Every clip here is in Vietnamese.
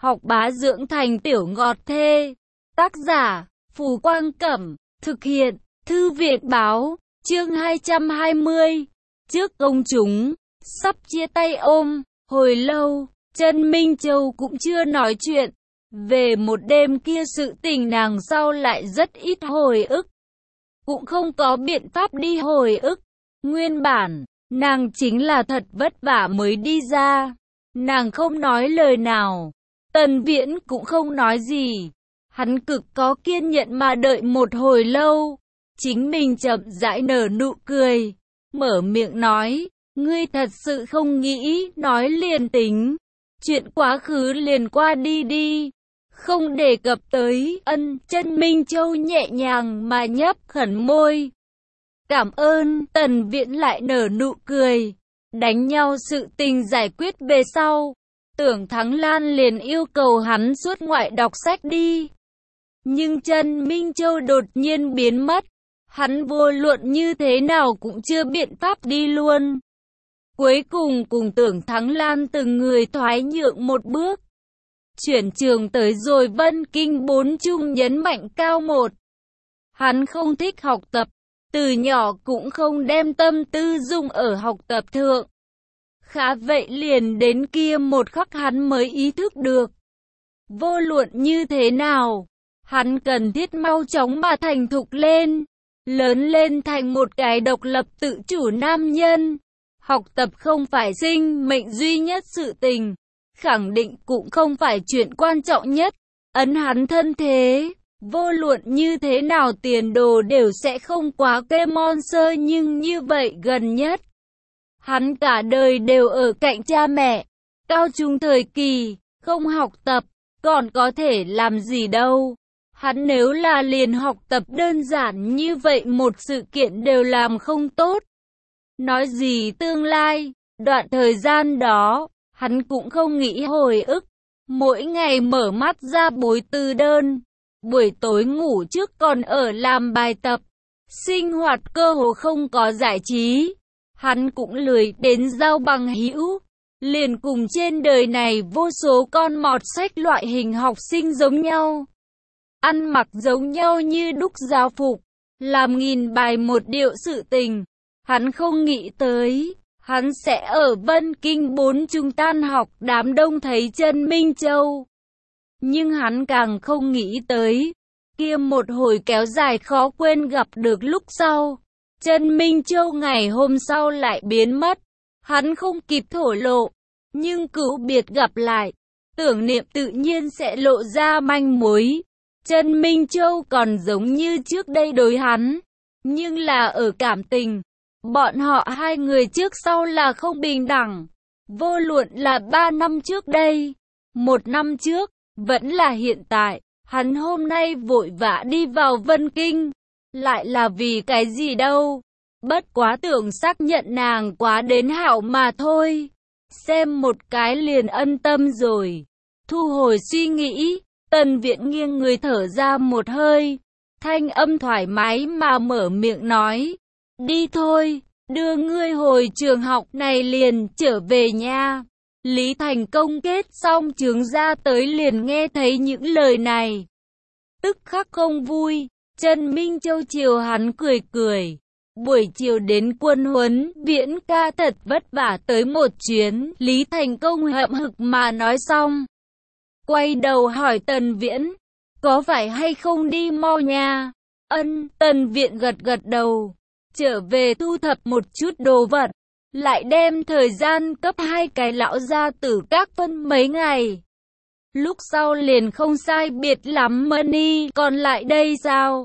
học bá dưỡng thành tiểu ngọt thê. Tác giả, Phù Quang Cẩm, thực hiện, Thư viện Báo, chương 220. Trước công chúng, sắp chia tay ôm, hồi lâu, Trân Minh Châu cũng chưa nói chuyện. Về một đêm kia sự tình nàng sau lại rất ít hồi ức. Cũng không có biện pháp đi hồi ức. Nguyên bản, nàng chính là thật vất vả mới đi ra. Nàng không nói lời nào. Tần Viễn cũng không nói gì. Hắn cực có kiên nhẫn mà đợi một hồi lâu. Chính mình chậm rãi nở nụ cười. Mở miệng nói, ngươi thật sự không nghĩ, nói liền tính. Chuyện quá khứ liền qua đi đi. Không đề cập tới. Trân Minh Châu nhẹ nhàng mà nhấp khẩn môi. Cảm ơn. Tần Viễn lại nở nụ cười. Đánh nhau sự tình giải quyết về sau. Tưởng Thắng Lan liền yêu cầu hắn xuất ngoại đọc sách đi. Nhưng Trân Minh Châu đột nhiên biến mất. Hắn vô luận như thế nào cũng chưa biện pháp đi luôn. Cuối cùng cùng Tưởng Thắng Lan từng người thoái nhượng một bước. Chuyển trường tới rồi Vân Kinh 4 trung nhấn mạnh cao 1. Hắn không thích học tập, từ nhỏ cũng không đem tâm tư dùng ở học tập thượng. Khá vậy liền đến kia một khắc hắn mới ý thức được. Vô luận như thế nào, hắn cần thiết mau chóng mà thành thục lên, lớn lên thành một cái độc lập tự chủ nam nhân. Học tập không phải sinh mệnh duy nhất sự tình, khẳng định cũng không phải chuyện quan trọng nhất. Hắn thân thế, vô luận như thế nào tiền đồ đều sẽ không quá kê mon sơ, nhưng như vậy gần nhất. Hắn cả đời đều ở cạnh cha mẹ, cao trung thời kỳ, không học tập, còn có thể làm gì đâu. Hắn nếu là liền học tập đơn giản như vậy một sự kiện đều làm không tốt. Nói gì tương lai, đoạn thời gian đó, hắn cũng không nghĩ hồi ức. Mỗi ngày mở mắt ra bối từ đơn, buổi tối ngủ trước còn ở làm bài tập. Sinh hoạt cơ hồ không có giải trí. Hắn cũng lười đến giao bằng hữu. Liền cùng trên đời này vô số con mọt sách loại hình học sinh giống nhau. Ăn mặc giống nhau như đúc giáo phục. Làm nghìn bài một điệu sự tình. Hắn không nghĩ tới, hắn sẽ ở Vân Kinh 4 trung tan học đám đông thấy Trân Minh Châu. Nhưng hắn càng không nghĩ tới, kia một hồi kéo dài khó quên gặp được lúc sau. Trân Minh Châu ngày hôm sau lại biến mất. Hắn không kịp thổ lộ, nhưng cửu biệt gặp lại, tưởng niệm tự nhiên sẽ lộ ra manh mối. Trân Minh Châu còn giống như trước đây đối hắn, nhưng là ở cảm tình. Bọn họ hai người trước sau là không bình đẳng. Vô luận là 3 năm trước đây, 1 năm trước, vẫn là hiện tại. Hắn hôm nay vội vã đi vào Vân Kinh. Lại là vì cái gì đâu. Bất quá tưởng xác nhận nàng quá đến hảo mà thôi. Xem một cái liền ân tâm rồi. Thu hồi suy nghĩ, Tần Viễn nghiêng người thở ra một hơi. Thanh âm thoải mái mà mở miệng nói. Đi thôi, đưa ngươi hồi trường học này liền trở về nha. Lý Thành Công kết xong chứng ra tới liền nghe thấy những lời này. Tức khắc không vui, Trân Minh Châu chiều hắn cười cười. Buổi chiều đến quân huấn, Viễn ca thật vất vả tới một chuyến. Lý Thành Công hậm hực mà nói xong. Quay đầu hỏi Tần Viễn, có phải hay không đi mau nha? Tần Viễn gật gật đầu. Trở về thu thập một chút đồ vật, lại đem thời gian cấp 2 cái lão gia tử các phân mấy ngày. Lúc sau liền không sai biệt lắm Mani còn lại đây sao?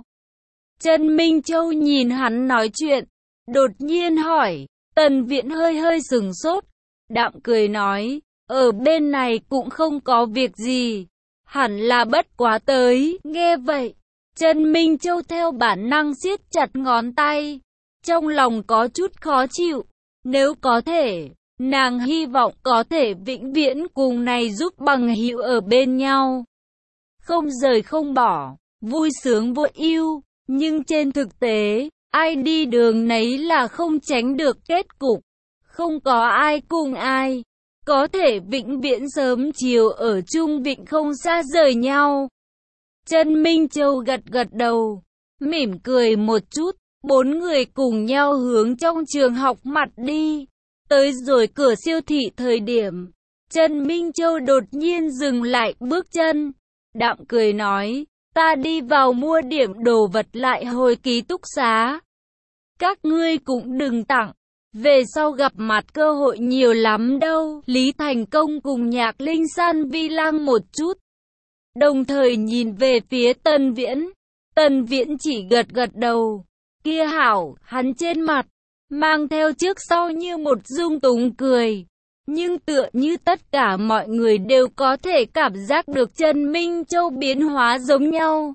Trân Minh Châu nhìn hắn nói chuyện, đột nhiên hỏi. Tần Viễn hơi hơi sừng sốt, đạm cười nói, ở bên này cũng không có việc gì, hẳn là bất quá tới. Nghe vậy, Trân Minh Châu theo bản năng siết chặt ngón tay, trong lòng có chút khó chịu. Nếu có thể, nàng hy vọng có thể vĩnh viễn cùng này giúp bằng hữu ở bên nhau, không rời không bỏ, vui sướng vô ưu. Nhưng trên thực tế, ai đi đường nấy là không tránh được kết cục. Không có ai cùng ai. có thể vĩnh viễn sớm chiều ở chung vịnh không xa rời nhau. Trần Minh Châu gật gật đầu, mỉm cười một chút, bốn người cùng nhau hướng trong trường học mặt đi. Tới rồi cửa siêu thị thời điểm, Trần Minh Châu đột nhiên dừng lại bước chân, đạm cười nói, ta đi vào mua điểm đồ vật lại hồi ký túc xá. Các ngươi cũng đừng tặng, về sau gặp mặt cơ hội nhiều lắm đâu. Lý Thành Công cùng Nhạc Linh San vi lăng một chút, đồng thời nhìn về phía Tần Viễn. Tần Viễn chỉ gật gật đầu. Kia hảo, hắn trên mặt mang theo trước sau như một dung túng cười, nhưng tựa như tất cả mọi người đều có thể cảm giác được Trần Minh Châu biến hóa giống nhau.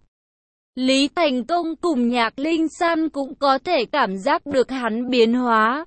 Lý Thành Công cùng Nhạc Linh San cũng có thể cảm giác được hắn biến hóa.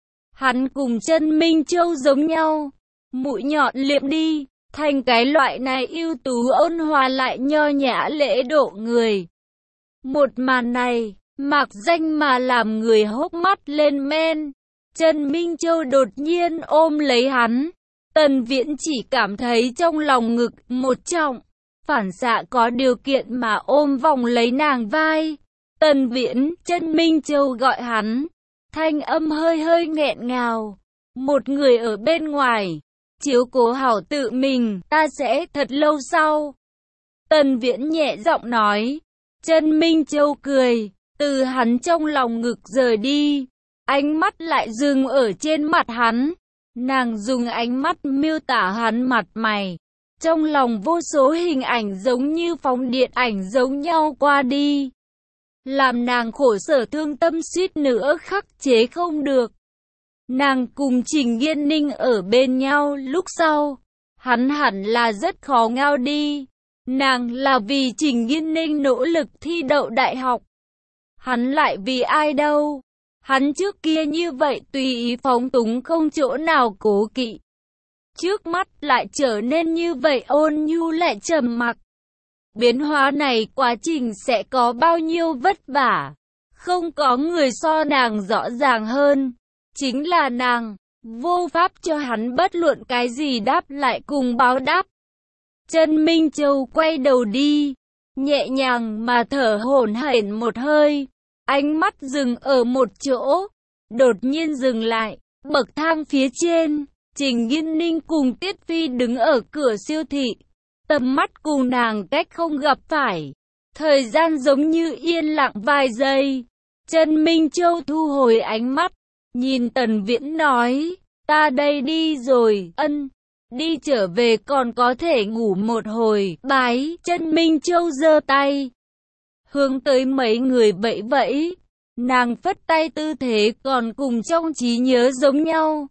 Hắn cùng Trần Minh Châu giống nhau, mũi nhọn liệm đi, thành cái loại này ưu tú ôn hòa lại nho nhã lễ độ người. Một màn này, mạc danh mà làm người hốc mắt lên men. Trần Minh Châu đột nhiên ôm lấy hắn. Tần Viễn chỉ cảm thấy trong lòng ngực một trọng, phản xạ có điều kiện mà ôm vòng lấy nàng vai. Tần Viễn, Trần Minh Châu gọi hắn, thanh âm hơi hơi nghẹn ngào. Một người ở bên ngoài, chiếu cố hảo tự mình, ta sẽ thật lâu sau. Tần Viễn nhẹ giọng nói. Trần Minh Châu cười, từ hắn trong lòng ngực rời đi, ánh mắt lại dừng ở trên mặt hắn. Nàng dùng ánh mắt miêu tả hắn mặt mày, trong lòng vô số hình ảnh giống như phóng điện ảnh giống nhau qua đi, làm nàng khổ sở thương tâm suýt nữa khắc chế không được. Nàng cùng Trình Nghiên Ninh ở bên nhau lúc sau, hắn hẳn là rất khó ngao đi. Nàng là vì Trình Nghiên Ninh nỗ lực thi đậu đại học. Hắn lại vì ai đâu? Hắn trước kia như vậy tùy ý phóng túng không chỗ nào cố kỵ. Trước mắt lại trở nên như vậy ôn nhu lại trầm mặc. Biến hóa này quá trình sẽ có bao nhiêu vất vả? Không có người so nàng rõ ràng hơn. Chính là nàng, vô pháp cho hắn bất luận cái gì đáp lại cùng báo đáp. Trần Minh Châu quay đầu đi, nhẹ nhàng mà thở hổn hển một hơi, ánh mắt dừng ở một chỗ, đột nhiên dừng lại, bậc thang phía trên, Trình Nghiên Ninh cùng Tiết Phi đứng ở cửa siêu thị, tầm mắt cùng nàng cách không gặp phải, thời gian giống như yên lặng vài giây. Trần Minh Châu thu hồi ánh mắt, nhìn Tần Viễn nói, ta đây đi rồi, ân. Đi trở về còn có thể ngủ một hồi, bái. Trần Minh Châu giơ tay, hướng tới mấy người vẫy vẫy. Nàng phất tay tư thế còn cùng trong trí nhớ giống nhau.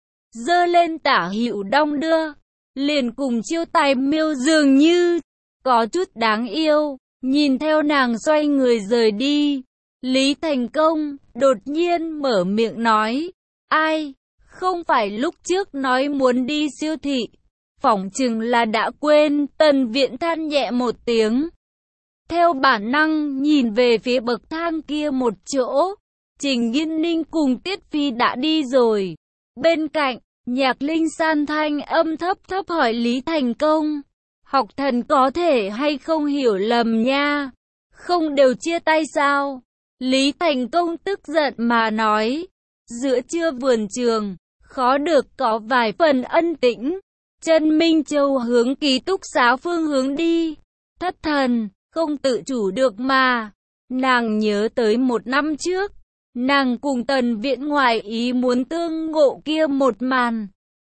Giơ lên tả hữu đong đưa, liền cùng chiêu tài miêu dường như, có chút đáng yêu. Nhìn theo nàng xoay người rời đi, Lý Thành Công đột nhiên mở miệng nói, ai? Không phải lúc trước nói muốn đi siêu thị, phỏng chừng là đã quên. Tần Viễn than nhẹ một tiếng, theo bản năng nhìn về phía bậc thang kia một chỗ. Trình Nghiên Ninh cùng Tiết Phi đã đi rồi. Bên cạnh, Nhạc Linh San thanh âm thấp thấp hỏi Lý Thành Công, học thần có thể hay không hiểu lầm nha, không đều chia tay sao? Lý Thành Công tức giận mà nói, giữa trưa vườn trường, khó được có vài phần ân tĩnh. Trần Minh Châu hướng ký túc xá phương hướng đi, thất thần, không tự chủ được mà. Nàng nhớ tới một năm trước, nàng cùng Tần Viễn ngoài ý muốn tương ngộ kia một màn.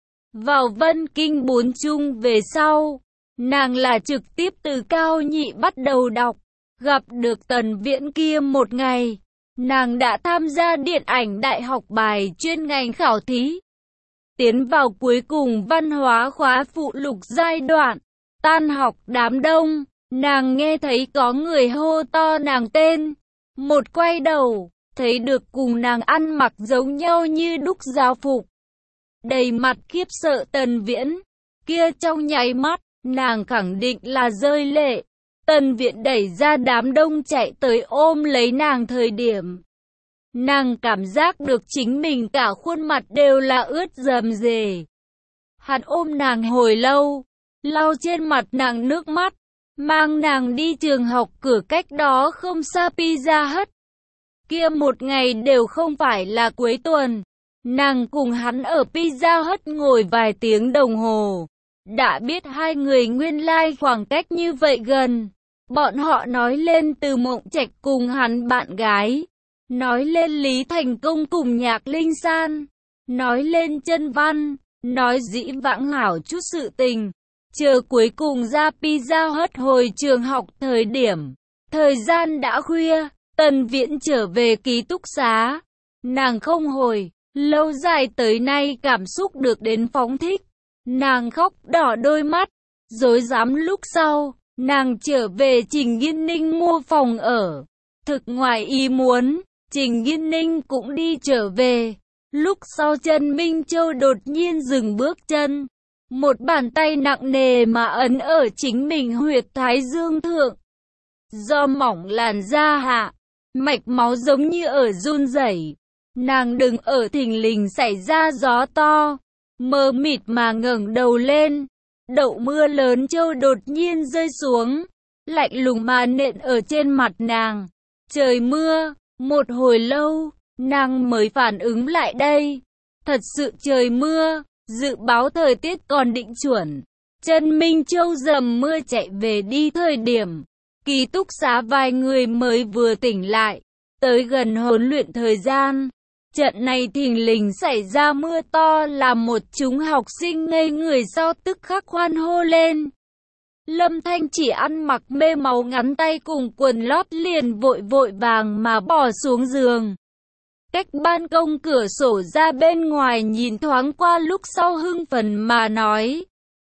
Vào Vân Kinh 4 trung về sau, nàng là trực tiếp từ cao nhị bắt đầu đọc. Gặp được Tần Viễn kia một ngày, nàng đã tham gia điện ảnh đại học bài chuyên ngành khảo thí. Tiến vào cuối cùng văn hóa khóa phụ lục giai đoạn, tan học đám đông, nàng nghe thấy có người hô to nàng tên. Một quay đầu, thấy được cùng nàng ăn mặc giống nhau như đúc giáo phục. Đầy mặt khiếp sợ Tần Viễn, kia trong nháy mắt, nàng khẳng định là rơi lệ. Tần Viễn đẩy ra đám đông chạy tới ôm lấy nàng thời điểm, nàng cảm giác được chính mình cả khuôn mặt đều là ướt rầm rề. Hắn ôm nàng hồi lâu, lau trên mặt nàng nước mắt, mang nàng đi trường học cửa cách đó không xa Pizza Hut. Kia một ngày đều không phải là cuối tuần, nàng cùng hắn ở Pizza Hut ngồi vài tiếng đồng hồ. Đã biết hai người nguyên lai khoảng cách như vậy gần. Bọn họ nói lên Từ Mộng Trạch cùng hắn bạn gái, nói lên Lý Thành Công cùng Nhạc Linh San, nói lên Chân Văn, nói dĩ vãng hảo chút sự tình. Chờ cuối cùng ra Pizza Hut hồi trường học thời điểm, thời gian đã khuya, Tần Viễn trở về ký túc xá. Nàng không hồi, lâu dài tới nay cảm xúc được đến phóng thích. Nàng khóc đỏ đôi mắt, rối rắm lúc sau, nàng trở về Trình Nghiên Ninh mua phòng ở. Thực ngoài ý muốn, Trình Nghiên Ninh cũng đi trở về. Lúc sau Trần Minh Châu đột nhiên dừng bước chân. Một bàn tay nặng nề mà ấn ở chính mình huyệt thái dương thượng. Do mỏng làn da hạ, mạch máu giống như ở run rẩy. Nàng đừng ở thình lình xảy ra gió to, mờ mịt mà ngẩng đầu lên. Đậu mưa lớn châu đột nhiên rơi xuống, lạnh lùng mà nện ở trên mặt nàng. Trời mưa, một hồi lâu, nàng mới phản ứng lại đây. Thật sự trời mưa, dự báo thời tiết còn định chuẩn. Trần Minh Châu dầm mưa chạy về đi thời điểm, ký túc xá vài người mới vừa tỉnh lại. Tới gần huấn luyện thời gian, trận này thình lình xảy ra mưa to làm một chúng học sinh ngây người sau tức khắc hoan hô lên. Lâm Thanh chỉ ăn mặc mê máu ngắn tay cùng quần lót liền vội vội vàng mà bỏ xuống giường. Cách ban công cửa sổ ra bên ngoài nhìn thoáng qua lúc sau hưng phấn mà nói.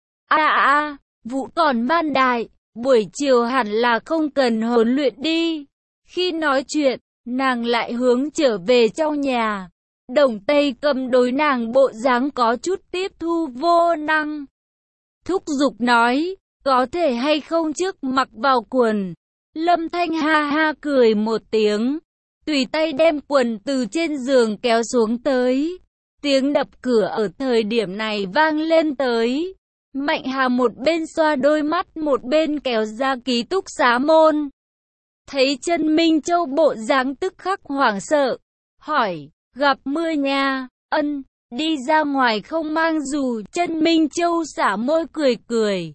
Vụ còn ban đại, buổi chiều hẳn là không cần huấn luyện đi. Khi nói chuyện, nàng lại hướng trở về trong nhà. Đồng Tây Cầm đối nàng bộ dáng có chút tiếp thu vô năng. Thúc giục nói, có thể hay không trước mặc vào quần. Lâm Thanh ha ha cười một tiếng, tùy tay đem quần từ trên giường kéo xuống tới. Tiếng đập cửa ở thời điểm này vang lên tới. Mạnh Hà một bên xoa đôi mắt một bên kéo ra ký túc xá môn. Thấy Trần Minh Châu bộ dáng tức khắc hoảng sợ, hỏi, gặp mưa nha, ân, đi ra ngoài không mang dù. Trần Minh Châu xả môi cười cười.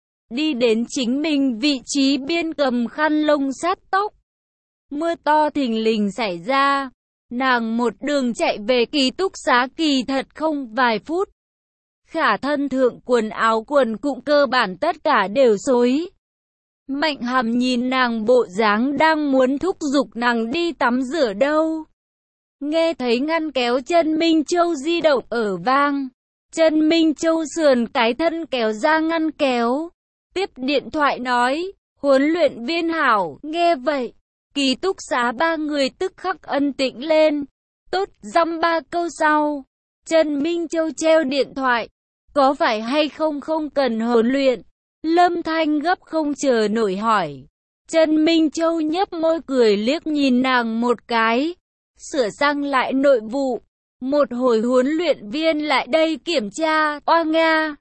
Đi đến chính mình vị trí biên cầm khăn lông sát tóc. Mưa to thình lình xảy ra, nàng một đường chạy về ký túc xá kỳ thật không vài phút. Khả thân thượng quần áo quần cụm cơ bản tất cả đều xối. Mạnh Hàm nhìn nàng bộ dáng đang muốn thúc giục nàng đi tắm rửa đâu. Nghe thấy ngăn kéo Trần Minh Châu di động ở vang. Trần Minh Châu sườn cái thân kéo ra ngăn kéo. Tiếp điện thoại nói, huấn luyện viên hảo, nghe vậy. Ký túc xá ba người tức khắc ân tĩnh lên. Tốt dăm ba câu sau, Trần Minh Châu treo điện thoại. Có phải hay không không cần huấn luyện? Lâm Thanh gấp không chờ nổi hỏi. Trần Minh Châu nhấp môi cười liếc nhìn nàng một cái. Sửa sang lại nội vụ. Một hồi huấn luyện viên lại đây kiểm tra, oa nga.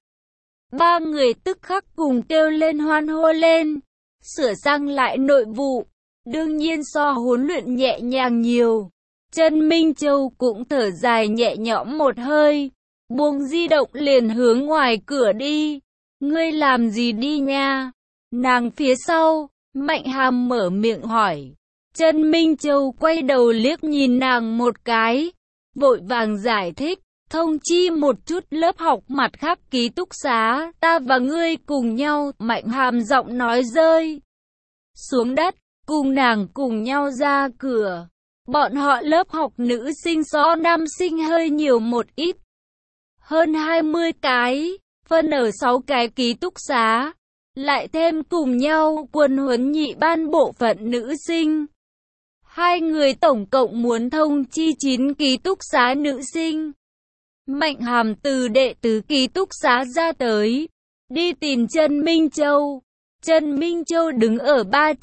Ba người tức khắc cùng kêu lên hoan hô lên. Sửa sang lại nội vụ, đương nhiên so huấn luyện nhẹ nhàng nhiều. Trần Minh Châu cũng thở dài nhẹ nhõm một hơi, buông di động liền hướng ngoài cửa đi. Ngươi làm gì đi nha? Nàng phía sau, Mạnh Hàm mở miệng hỏi. Trần Minh Châu quay đầu liếc nhìn nàng một cái, vội vàng giải thích. Thông chi một chút lớp học mặt khác ký túc xá, ta và ngươi cùng nhau. Mạnh Hàm giọng nói rơi xuống đất, cùng nàng cùng nhau ra cửa. Bọn họ lớp học nữ sinh so nam sinh hơi nhiều một ít. Hơn 20 cái, phân ở 6 cái ký túc xá. Lại thêm cùng nhau quân huấn nhị ban bộ phận nữ sinh. Hai người tổng cộng muốn thông chi 9 ký túc xá nữ sinh. Mạnh Hàm từ đệ tứ ký túc xá ra tới, đi tìm Trần Minh Châu. Trần Minh Châu đứng ở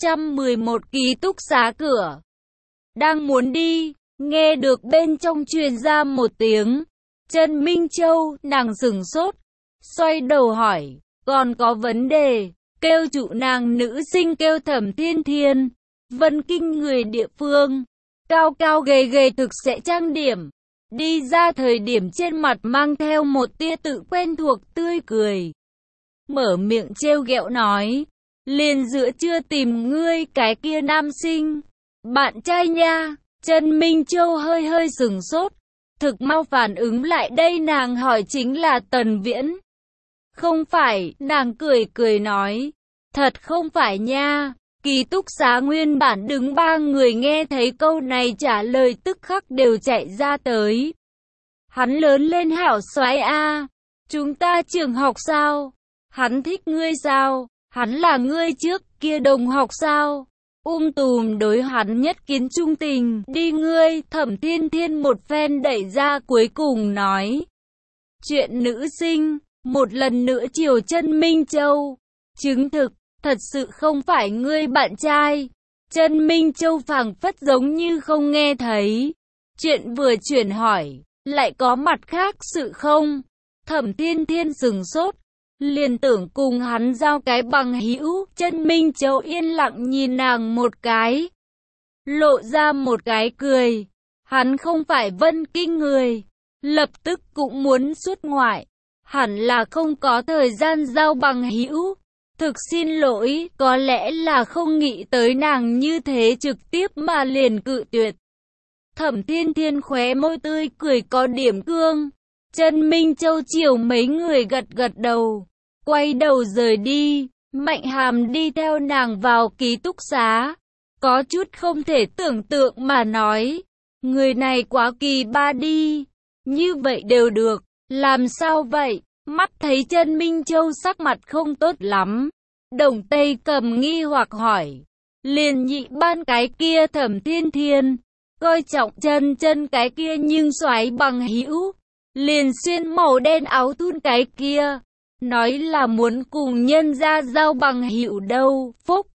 311 ký túc xá cửa. Đang muốn đi, nghe được bên trong truyền ra một tiếng. Trần Minh Châu, nàng sửng sốt, xoay đầu hỏi, còn có vấn đề, kêu chủ nàng nữ sinh kêu Thẩm Thiên Thiên. Vân Kinh người địa phương, cao cao gầy gầy thực sẽ trang điểm. Đi ra thời điểm trên mặt mang theo một tia tự quen thuộc tươi cười. Mở miệng trêu ghẹo nói, liền giữa trưa tìm ngươi cái kia nam sinh. Bạn trai nha. Trần Minh Châu hơi hơi sừng sốt. Thực mau phản ứng lại đây, nàng hỏi chính là Tần Viễn. Không phải, nàng cười cười nói. Thật không phải nha. Ký túc xá nguyên bản đứng 3 người nghe thấy câu này trả lời tức khắc đều chạy ra tới. Hắn lớn lên hảo soái a. Chúng ta trường học sao? Hắn thích ngươi sao? Hắn là ngươi trước kia đồng học sao? Tùm đối hắn nhất kiến trung tình, đi ngươi. Thẩm Thiên Thiên một phen đẩy ra cuối cùng nói. Chuyện nữ sinh, một lần nữa chiều Trần Minh Châu. Chứng thực, thật sự không phải ngươi bạn trai. Trần Minh Châu phảng phất giống như không nghe thấy. Chuyện vừa chuyển hỏi, lại có mặt khác sự không? Thẩm Thiên Thiên sừng sốt, liền tưởng cùng hắn giao cái bằng hữu. Trần Minh Châu yên lặng nhìn nàng một cái, lộ ra một cái cười. Hắn không phải Vân Kinh người, lập tức cũng muốn xuất ngoại, hẳn là không có thời gian giao bằng hữu. Thực xin lỗi, có lẽ là không nghĩ tới nàng như thế trực tiếp mà liền cự tuyệt. Thẩm Thiên Thiên khóe môi tươi cười có điểm cương. Trần Minh Châu chiều mấy người gật gật đầu, quay đầu rời đi. Mạnh Hàm đi theo nàng vào ký túc xá, có chút không thể tưởng tượng mà nói, người này quá kỳ ba đi, như vậy đều được, làm sao vậy? Mắt thấy Trần Minh Châu sắc mặt không tốt lắm, Đồng Tây Cầm nghi hoặc hỏi, liền nhị ban cái kia Thẩm Thiên Thiên, coi trọng chân cái kia nhưng xoáy bằng hữu, liền xuyên màu đen áo thun cái kia, nói là muốn cùng nhân gia giao bằng hữu đâu. Phúc,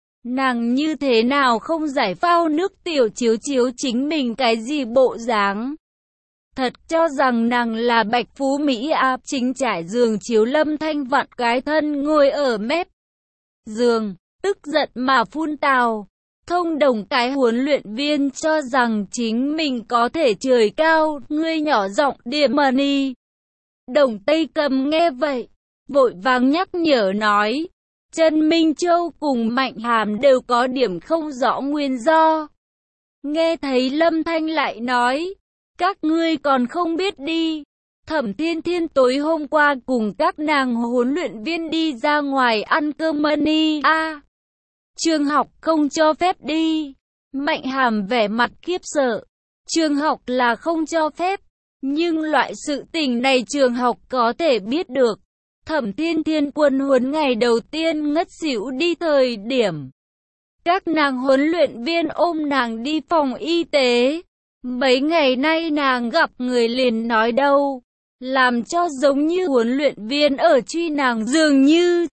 nàng như thế nào không giải phao nước tiểu chiếu chiếu chính mình cái gì bộ dáng? Thật cho rằng nàng là Bạch Phú Mỹ à? Chính trải giường chiếu Lâm Thanh vặn cái thân ngồi ở mép giường, tức giận mà phun tào. Thông đồng cái huấn luyện viên cho rằng chính mình có thể trời cao, ngươi nhỏ giọng điểm mà đi. Đồng Tây Cầm nghe vậy, vội vàng nhắc nhở nói, Trần Minh Châu cùng Mạnh Hàm đều có điểm không rõ nguyên do. Nghe thấy Lâm Thanh lại nói, các ngươi còn không biết đi, Thẩm Thiên Thiên tối hôm qua cùng các nàng huấn luyện viên đi ra ngoài ăn cơm money a. Trường học không cho phép đi. Mạnh Hàm vẻ mặt khiếp sợ. Trường học là không cho phép, nhưng loại sự tình này trường học có thể biết được. Thẩm Thiên Thiên quân huấn ngày đầu tiên ngất xỉu đi thời điểm, các nàng huấn luyện viên ôm nàng đi phòng y tế. Mấy ngày nay nàng gặp người liền nói đâu, làm cho giống như huấn luyện viên ở truy nàng dường như.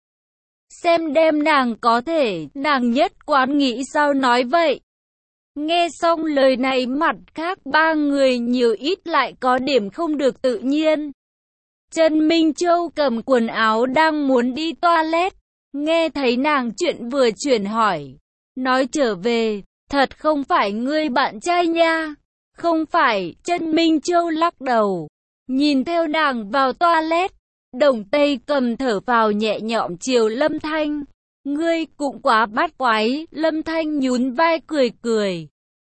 Xem đem nàng có thể, nàng nhất quán nghĩ sao nói vậy. Nghe xong lời này mặt khác 3 người nhiều ít lại có điểm không được tự nhiên. Trần Minh Châu cầm quần áo đang muốn đi toilet, nghe thấy nàng chuyện vừa chuyển hỏi, nói trở về, thật không phải ngươi bạn trai nha. Không phải. Trần Minh Châu lắc đầu, nhìn theo nàng vào toilet. Đồng Tây Cầm thở vào nhẹ nhõm chiều Lâm Thanh, ngươi cũng quá bắt quái. Lâm Thanh nhún vai cười cười,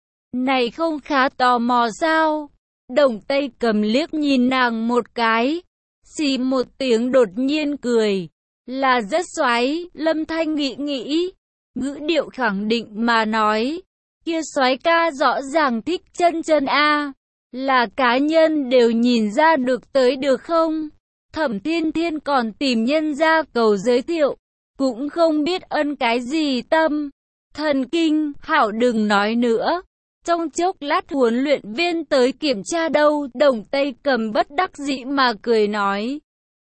này không khá tò mò sao? Đồng Tây Cầm liếc nhìn nàng một cái, xì một tiếng đột nhiên cười, là rất xoái. Lâm Thanh nghĩ, ngữ điệu khẳng định mà nói, kia soái ca rõ ràng thích chân a, là cá nhân đều nhìn ra được tới được không? Thẩm Thiên Thiên còn tìm nhân ra cầu giới thiệu, cũng không biết ân cái gì tâm. Thần kinh, hảo đừng nói nữa. Trong chốc lát huấn luyện viên tới kiểm tra đâu. Đồng Tây Cầm bất đắc dĩ mà cười nói.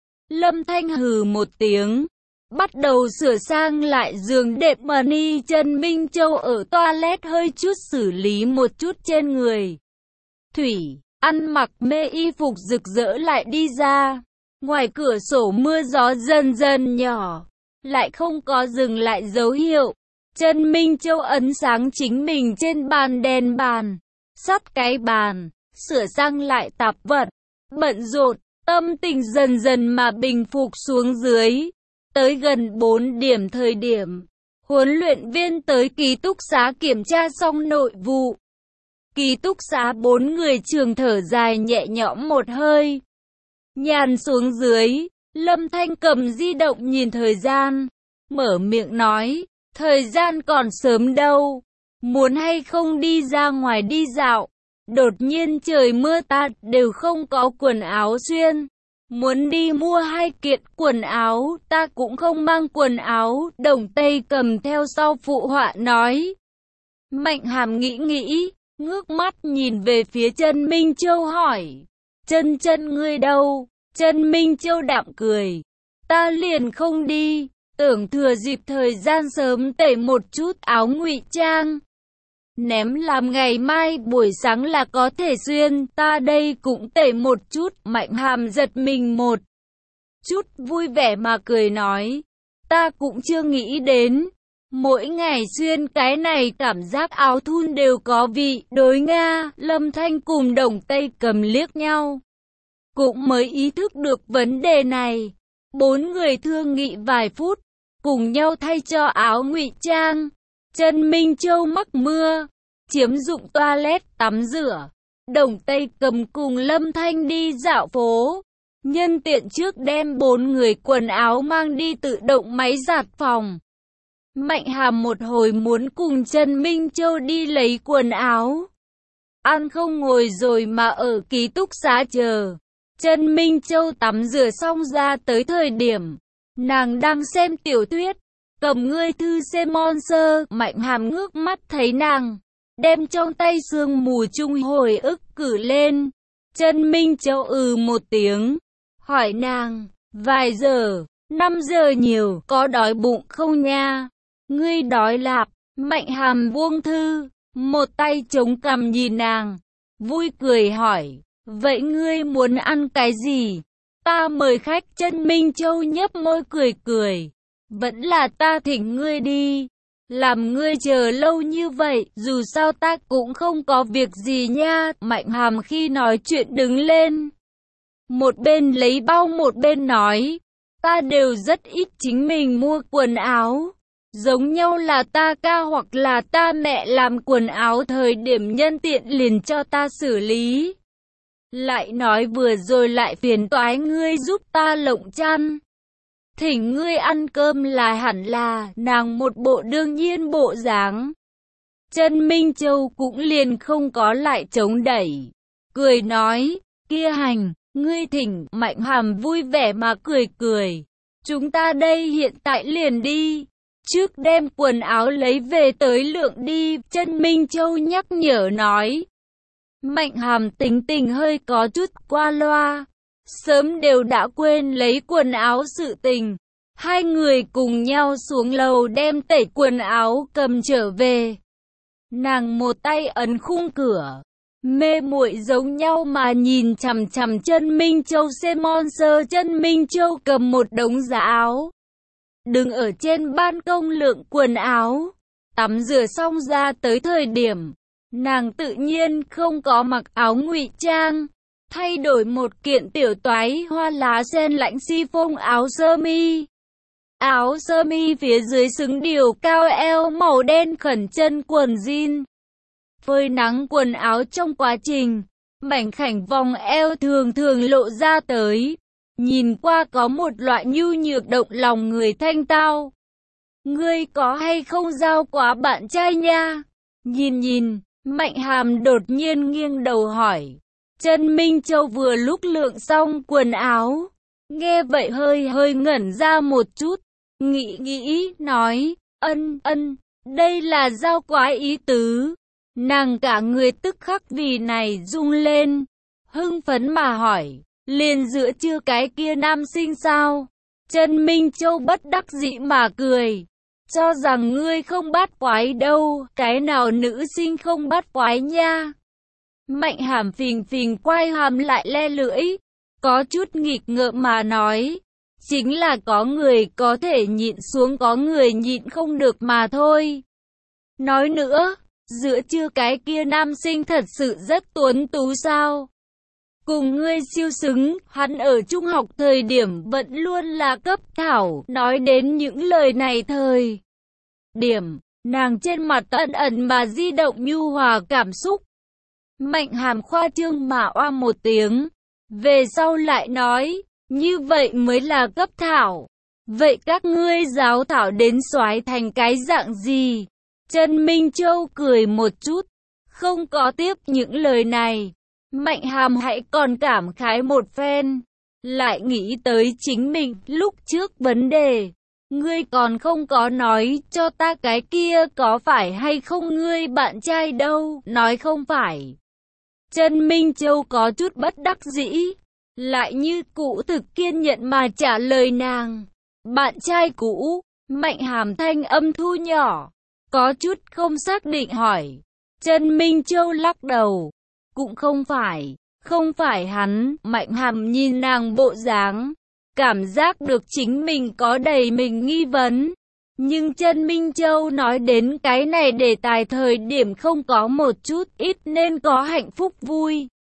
Lâm Thanh hừ một tiếng, bắt đầu sửa sang lại giường đệm money. Trần Minh Châu ở toilet hơi chút xử lý một chút trên người. Thủy, ăn mặc mê y phục rực rỡ lại đi ra. Ngoài cửa sổ mưa gió dần dần nhỏ, lại không có dừng lại dấu hiệu. Trần Minh Châu ấn sáng chính mình trên bàn đèn bàn, sắt cái bàn, sửa sang lại tạp vật, bận rộn, tâm tình dần dần mà bình phục xuống dưới. Tới gần 4 điểm thời điểm, huấn luyện viên tới ký túc xá kiểm tra xong nội vụ. Ký túc xá 4 người trường thở dài nhẹ nhõm một hơi. Nhàn xuống dưới, Lâm Thanh cầm di động nhìn thời gian, mở miệng nói, thời gian còn sớm đâu, muốn hay không đi ra ngoài đi dạo. Đột nhiên trời mưa ta đều không có quần áo xuyên. Muốn đi mua 2 kiện quần áo, ta cũng không mang quần áo. Đồng Tây cầm theo sau phụ họa nói. Mạnh Hàm nghĩ, ngước mắt nhìn về phía Trần Minh Châu hỏi. Chân ngươi đâu? Trần Minh Châu đạm cười. Ta liền không đi, tưởng thừa dịp thời gian sớm tẩy một chút áo ngụy trang. Ném làm ngày mai buổi sáng là có thể xuyên, ta đây cũng tẩy một chút. Mạnh Hàm giật mình một chút, vui vẻ mà cười nói, ta cũng chưa nghĩ đến, mỗi ngày xuyên cái này cảm giác áo thun đều có vị. Đối Nga, Lâm Thanh cùng Đồng Tây cầm liếc nhau, cũng mới ý thức được vấn đề này. 4 người thương nghị vài phút, cùng nhau thay cho áo ngụy trang. Trần Minh Châu mắc mưa, chiếm dụng toilet tắm rửa. Đồng Tây cầm cùng Lâm Thanh đi dạo phố, nhân tiện trước đem 4 người quần áo mang đi tự động máy giặt phòng. Mạnh Hàm một hồi muốn cùng Trần Minh Châu đi lấy quần áo, ăn không ngồi rồi mà ở ký túc xá chờ. Trần Minh Châu tắm rửa xong ra tới thời điểm, nàng đang xem tiểu thuyết, cầm ngươi thư xem Monster. Mạnh Hàm ngước mắt thấy nàng, đem trong tay sương mù chung hồi ức cử lên. Trần Minh Châu một tiếng, hỏi nàng, vài giờ, 5 giờ nhiều, có đói bụng không nha? Ngươi đói lạp. Mạnh Hàm buông thư, một tay chống cằm nhìn nàng, vui cười hỏi, vậy ngươi muốn ăn cái gì? Ta mời khách. Trần Minh Châu nhấp môi cười, vẫn là ta thỉnh ngươi đi, làm ngươi chờ lâu như vậy, dù sao ta cũng không có việc gì nha. Mạnh Hàm khi nói chuyện đứng lên, một bên lấy bao một bên nói, ta đều rất ít chính mình mua quần áo, giống nhau là ta ca hoặc là ta mẹ làm quần áo thời điểm nhân tiện liền cho ta xử lý. Lại nói vừa rồi lại phiền toái ngươi giúp ta lộng chăn, thỉnh ngươi ăn cơm là hẳn là. Nàng một bộ đương nhiên bộ dáng. Trần Minh Châu cũng liền không có lại chống đẩy, cười nói, kia hành, ngươi thỉnh. Mạnh Hàm vui vẻ mà cười, chúng ta đây hiện tại liền đi, trước đem quần áo lấy về tới lượng đi. Trần Minh Châu nhắc nhở nói. Mạnh Hàm tính tình hơi có chút qua loa, sớm đều đã quên lấy quần áo sự tình. Hai người cùng nhau xuống lầu đem tẩy quần áo cầm trở về. Nàng một tay ấn khung cửa, mê muội giống nhau mà nhìn chằm chằm Trần Minh Châu xem Monster. Trần Minh Châu cầm một đống giá áo, đứng ở trên ban công lượng quần áo. Tắm rửa xong ra tới thời điểm, nàng tự nhiên không có mặc áo ngụy trang, thay đổi một kiện tiểu toái hoa lá sen lãnh chiffon áo sơ mi. Áo sơ mi phía dưới xứng điều cao eo màu đen khẩn chân quần jean. Phơi nắng quần áo trong quá trình, mảnh khảnh vòng eo thường thường lộ ra tới, nhìn qua có một loại nhu nhược động lòng người thanh tao. Ngươi có hay không giao quá bạn trai nha? Nhìn, Mạnh Hàm đột nhiên nghiêng đầu hỏi. Trần Minh Châu vừa lúc lượng xong quần áo, nghe vậy hơi ngẩn ra một chút, nghĩ, nói, ân, đây là giao quái ý tứ. Nàng cả người tức khắc vì này rung lên, hưng phấn mà hỏi, liền giữa trưa cái kia nam sinh sao? Trần Minh Châu bất đắc dĩ mà cười, cho rằng ngươi không bắt quái đâu, cái nào nữ sinh không bắt quái nha. Mạnh Hàm phình quay hàm lại le lưỡi, có chút nghịch ngợm mà nói. Chính là có người có thể nhịn xuống, có người nhịn không được mà thôi. Nói nữa, giữa trưa cái kia nam sinh thật sự rất tuấn tú sao? Cùng ngươi siêu xứng, hắn ở trung học thời điểm vẫn luôn là cấp thảo. Nói đến những lời này thời điểm, nàng trên mặt ẩn ẩn mà di động nhu hòa cảm xúc. Mạnh Hàm khoa trương mà oa một tiếng, về sau lại nói, như vậy mới là cấp thảo. Vậy các ngươi giáo thảo đến soái thành cái dạng gì? Trần Minh Châu cười một chút, không có tiếp những lời này. Mạnh Hàm hãy còn cảm khái một phen, lại nghĩ tới chính mình lúc trước vấn đề. Ngươi còn không có nói cho ta cái kia có phải hay không ngươi bạn trai đâu, nói không phải. Trần Minh Châu có chút bất đắc dĩ, lại như cũ thực kiên nhẫn mà trả lời nàng. Bạn trai cũ, Mạnh Hàm thanh âm thu nhỏ, có chút không xác định hỏi. Trần Minh Châu lắc đầu, cũng không phải hắn. Mạnh Hàm nhìn nàng bộ dáng, cảm giác được chính mình có đầy mình nghi vấn. Nhưng Trần Minh Châu nói đến cái này đề tài thời điểm không có một chút ít nên có hạnh phúc vui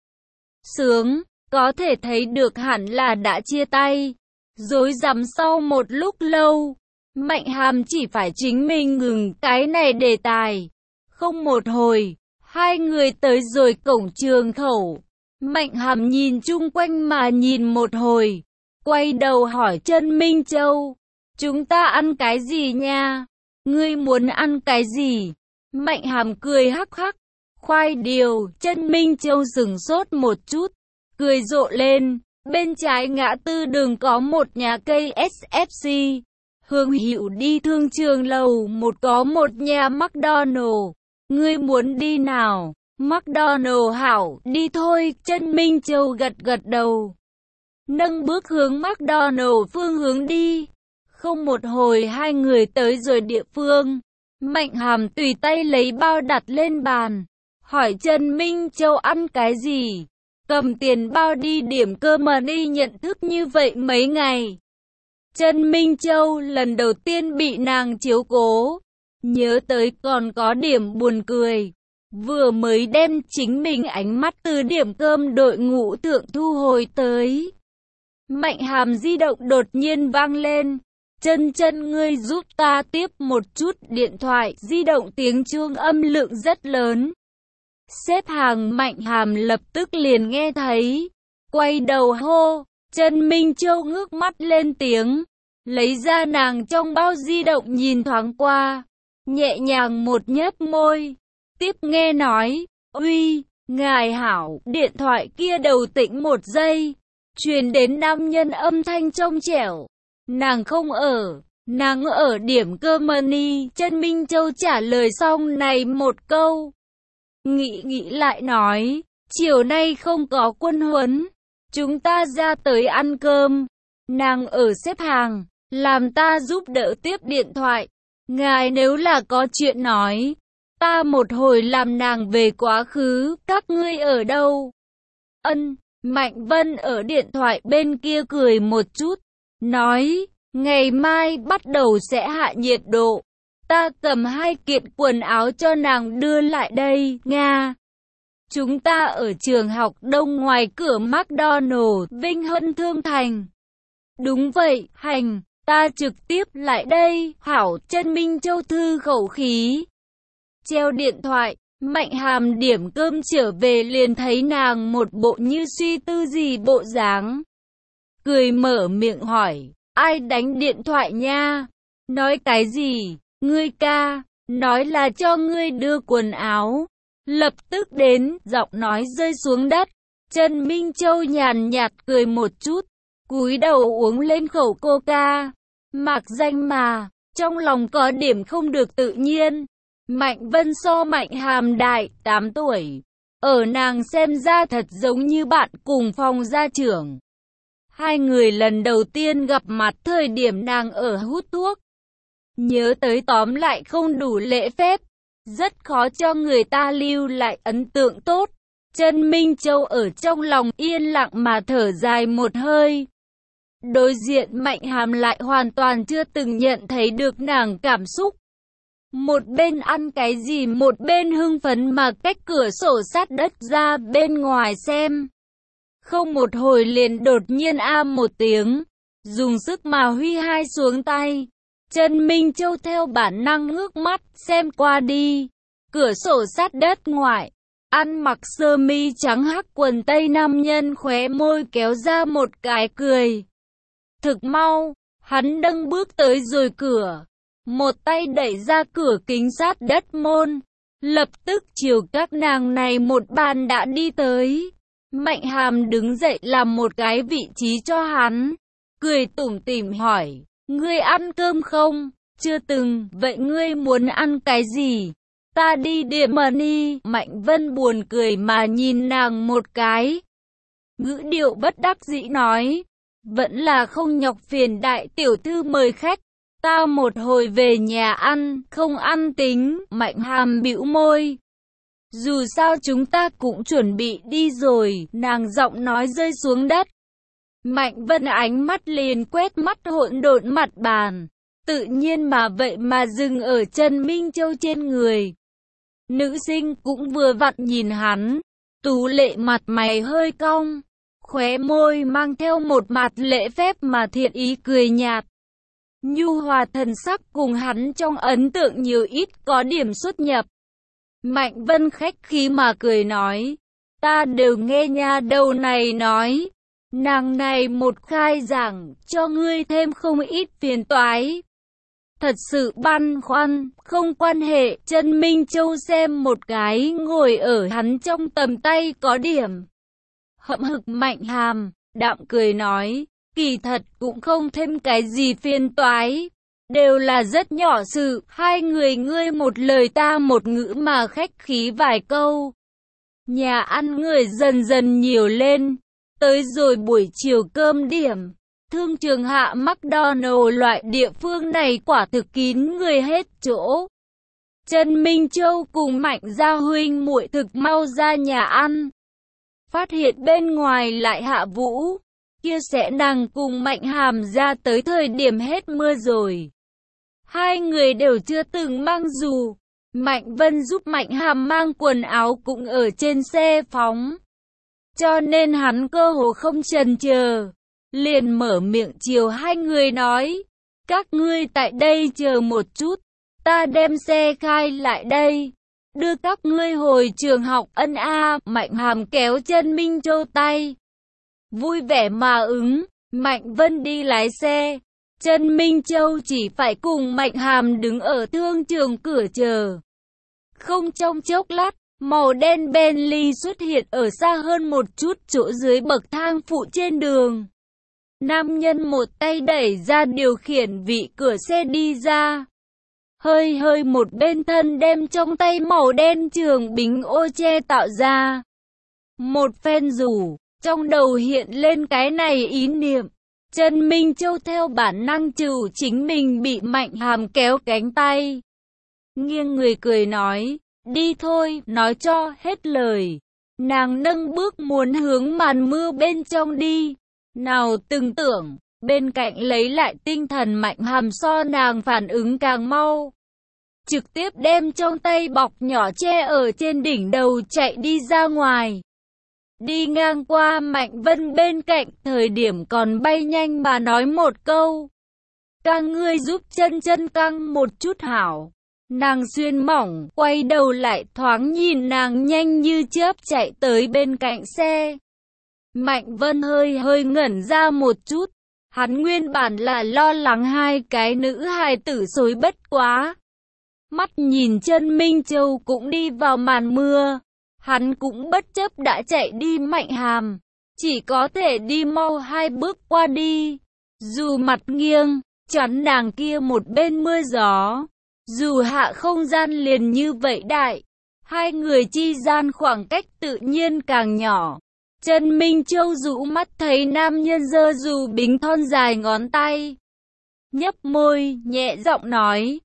sướng, có thể thấy được hẳn là đã chia tay. Rối rắm sau một lúc lâu, Mạnh Hàm chỉ phải chính mình ngừng cái này đề tài. Không một hồi, hai người tới rồi cổng trường khẩu. Mạnh Hàm nhìn chung quanh mà nhìn một hồi, quay đầu hỏi Trần Minh Châu, chúng ta ăn cái gì nha? Ngươi muốn ăn cái gì? Mạnh Hàm cười hắc hắc, khoai điều. Trần Minh Châu sững sốt một chút, cười rộ lên. Bên trái ngã tư đường có một nhà cây SFC, hướng hữu đi thương trường lầu một có một nhà McDonald. Ngươi muốn đi nào? McDonald hảo, đi thôi. Trần Minh Châu gật gật đầu, nâng bước hướng McDonald phương hướng đi. Không một hồi hai người tới rồi địa phương. Mạnh Hàm tùy tay lấy bao đặt lên bàn, hỏi Trần Minh Châu ăn cái gì? Cầm tiền bao đi điểm cơm mà đi nhận thức như vậy mấy ngày. Trần Minh Châu lần đầu tiên bị nàng chiếu cố, nhớ tới còn có điểm buồn cười. Vừa mới đem chính mình ánh mắt từ điểm cơm đội ngũ thượng thu hồi tới. Mạnh Hàm di động đột nhiên vang lên. Chân ngươi giúp ta tiếp một chút điện thoại. Di động tiếng chuông âm lượng rất lớn. Xếp hàng Mạnh Hàm lập tức liền nghe thấy, quay đầu hô. Trần Minh Châu ngước mắt lên tiếng, lấy ra nàng trong bao di động nhìn thoáng qua, nhẹ nhàng một nhếch môi, tiếp nghe nói, uy, ngài hảo. Điện thoại kia đầu tĩnh một giây, truyền đến nam nhân âm thanh trong trẻo, nàng không ở, nàng ở điểm cơm money. Trần Minh Châu trả lời xong này một câu, nghĩ lại nói, chiều nay không có quân huấn, chúng ta ra tới ăn cơm. Nàng ở xếp hàng, làm ta giúp đỡ tiếp điện thoại. Ngài nếu là có chuyện nói, ta một hồi làm nàng về quá khứ. Các ngươi ở đâu? Ân. Mạnh Vân ở điện thoại bên kia cười một chút, nói, ngày mai bắt đầu sẽ hạ nhiệt độ. Ta cầm 2 kiện quần áo cho nàng đưa lại đây, Nga. Chúng ta ở trường học đông ngoài cửa McDonald, Vinh Hân Thương Thành. Đúng vậy, hành, ta trực tiếp lại đây, hảo. Trần Minh Châu thư khẩu khí, treo điện thoại. Mạnh Hàm điểm cơm trở về liền thấy nàng một bộ như suy tư gì bộ dáng. Cười mở miệng hỏi, ai đánh điện thoại nha? Nói cái gì? Ngươi ca, nói là cho ngươi đưa quần áo. Lập tức đến, giọng nói rơi xuống đất. Trần Minh Châu nhàn nhạt cười một chút, cúi đầu uống lên khẩu coca. Mạc danh mà, trong lòng có điểm không được tự nhiên. Mạnh Vân so Mạnh Hàm đại 8 tuổi, ở nàng xem ra thật giống như bạn cùng phòng gia trưởng. Hai người lần đầu tiên gặp mặt thời điểm nàng ở hút thuốc. Nhớ tới tóm lại không đủ lễ phép, rất khó cho người ta lưu lại ấn tượng tốt. Trần Minh Châu ở trong lòng yên lặng mà thở dài một hơi. Đối diện Mạnh Hàm lại hoàn toàn chưa từng nhận thấy được nàng cảm xúc. Một bên ăn cái gì một bên hưng phấn mà cách cửa sổ sát đất ra bên ngoài xem. Không một hồi liền đột nhiên một tiếng, dùng sức mà huy hai xuống tay. Trần Minh Châu theo bản năng ngước mắt xem qua đi. Cửa sổ sát đất ngoại, ăn mặc sơ mi trắng hắc quần tây nam nhân khóe môi kéo ra một cái cười. Thực mau, hắn đâng bước tới rồi cửa. Một tay đẩy ra cửa kính sát đất môn. Lập tức chiều các nàng này một bàn đã đi tới. Mạnh Hàm đứng dậy làm một cái vị trí cho hắn. Cười tủm tỉm hỏi, ngươi ăn cơm không? Chưa từng, vậy ngươi muốn ăn cái gì? Ta đi điểm đi. Mạnh Vân buồn cười mà nhìn nàng một cái. Ngữ điệu bất đắc dĩ nói, vẫn là không nhọc phiền đại tiểu thư mời khách. Ta một hồi về nhà ăn, không ăn tính. Mạnh Hàm bĩu môi. Dù sao chúng ta cũng chuẩn bị đi rồi. Nàng giọng nói rơi xuống đất. Mạnh Vân ánh mắt liền quét mắt hỗn độn mặt bàn. Tự nhiên mà vậy mà dừng ở Trần Minh Châu trên người. Nữ sinh cũng vừa vặn nhìn hắn. Tú lệ mặt mày hơi cong. Khóe môi mang theo một mặt lễ phép mà thiện ý cười nhạt. Nhu hòa thần sắc cùng hắn trong ấn tượng nhiều ít có điểm xuất nhập. Mạnh Vân khách khí mà cười nói, ta đều nghe nha đầu này nói, nàng này một khai giảng cho ngươi thêm không ít phiền toái. Thật sự băn khoăn, không quan hệ. Trần Minh Châu xem một cái ngồi ở hắn trong tầm tay có điểm. Hậm hực Mạnh Hàm, đạm cười nói, kỳ thật cũng không thêm cái gì phiền toái. Đều là rất nhỏ sự, hai người ngươi một lời ta một ngữ mà khách khí vài câu. Nhà ăn người dần dần nhiều lên, tới rồi buổi chiều cơm điểm. Thương trường hạ McDonald loại địa phương này quả thực kín người hết chỗ. Trần Minh Châu cùng Mạnh Gia huynh muội thực mau ra nhà ăn. Phát hiện bên ngoài lại hạ vũ, kia sẽ nàng cùng Mạnh Hàm ra tới thời điểm hết mưa rồi. Hai người đều chưa từng mang dù. Mạnh Vân giúp Mạnh Hàm mang quần áo cũng ở trên xe phóng. Cho nên hắn cơ hồ không chần chờ, liền mở miệng chiều hai người nói, các ngươi tại đây chờ một chút, ta đem xe khai lại đây, đưa các ngươi hồi trường học. Ân a. Mạnh Hàm kéo Trần Minh Châu tay, vui vẻ mà ứng. Mạnh Vân đi lái xe, Trần Minh Châu chỉ phải cùng Mạnh Hàm đứng ở thương trường cửa chờ. Không trong chốc lát, màu đen Bentley xuất hiện ở xa hơn một chút chỗ dưới bậc thang phụ trên đường. Nam nhân một tay đẩy ra điều khiển vị cửa xe đi ra. Hơi một bên thân đem trong tay màu đen trường bính ô che tạo ra. Một phen rủ, trong đầu hiện lên cái này ý niệm. Trần Minh Châu theo bản năng trừ chính mình bị Mạnh Hàm kéo cánh tay. Nghiêng người cười nói, đi thôi, nói cho hết lời. Nàng nâng bước muốn hướng màn mưa bên trong đi. Nào từng tưởng, bên cạnh lấy lại tinh thần Mạnh Hàm so nàng phản ứng càng mau. Trực tiếp đem trong tay bọc nhỏ che ở trên đỉnh đầu chạy đi ra ngoài. Đi ngang qua Mạnh Vân bên cạnh, thời điểm còn bay nhanh mà nói một câu. Các ngươi giúp chân căng một chút hảo. Nàng xuyên mỏng, quay đầu lại thoáng nhìn nàng nhanh như chớp chạy tới bên cạnh xe. Mạnh Vân hơi ngẩn ra một chút. Hắn nguyên bản là lo lắng hai cái nữ hài tử xối bất quá. Mắt nhìn Trần Minh Châu cũng đi vào màn mưa. Hắn cũng bất chấp đã chạy đi Mạnh Hàm. Chỉ có thể đi mau hai bước qua đi. Dù mặt nghiêng, chắn nàng kia một bên mưa gió. Dù hạ không gian liền như vậy đại. Hai người chi gian khoảng cách tự nhiên càng nhỏ. Trần Minh Châu rũ mắt thấy nam nhân giơ dù bính thon dài ngón tay. Nhấp môi, nhẹ giọng nói.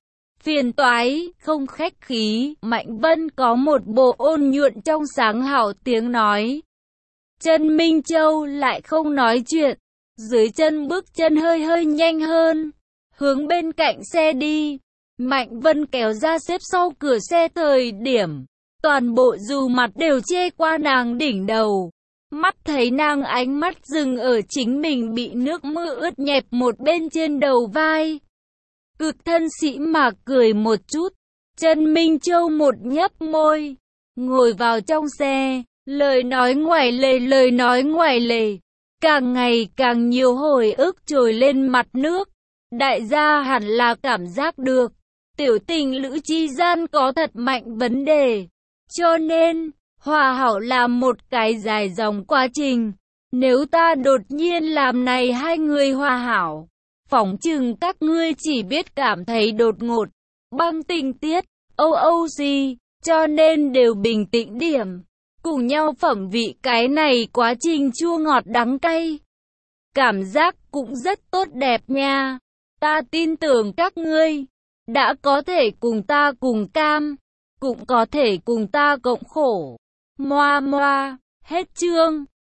phiền toái, không khách khí. Mạnh Vân có một bộ ôn nhuận trong sáng hảo tiếng nói. Trần Minh Châu lại không nói chuyện, dưới chân bước chân hơi nhanh hơn, hướng bên cạnh xe đi. Mạnh Vân kéo ra xếp sau cửa xe thời điểm, toàn bộ dù mặt đều che qua nàng đỉnh đầu. Mắt thấy nàng ánh mắt dừng ở chính mình bị nước mưa ướt nhẹp một bên trên đầu vai. Cực thân sĩ mà cười một chút, Trần Minh Châu một nhấp môi, ngồi vào trong xe, lời nói ngoài lề, càng ngày càng nhiều hồi ức trồi lên mặt nước. Đại gia hẳn là cảm giác được, tiểu tình lữ chi gian có thật mạnh vấn đề, cho nên hòa hảo là một cái dài dòng quá trình. Nếu ta đột nhiên làm này hai người hòa hảo, phỏng chừng các ngươi chỉ biết cảm thấy đột ngột, băng tình tiết, OOC, cho nên đều bình tĩnh điểm, cùng nhau phẩm vị cái này quá trình chua ngọt đắng cay. Cảm giác cũng rất tốt đẹp nha. Ta tin tưởng các ngươi đã có thể cùng ta cùng cam, cũng có thể cùng ta cộng khổ. Moa moa, hết chương.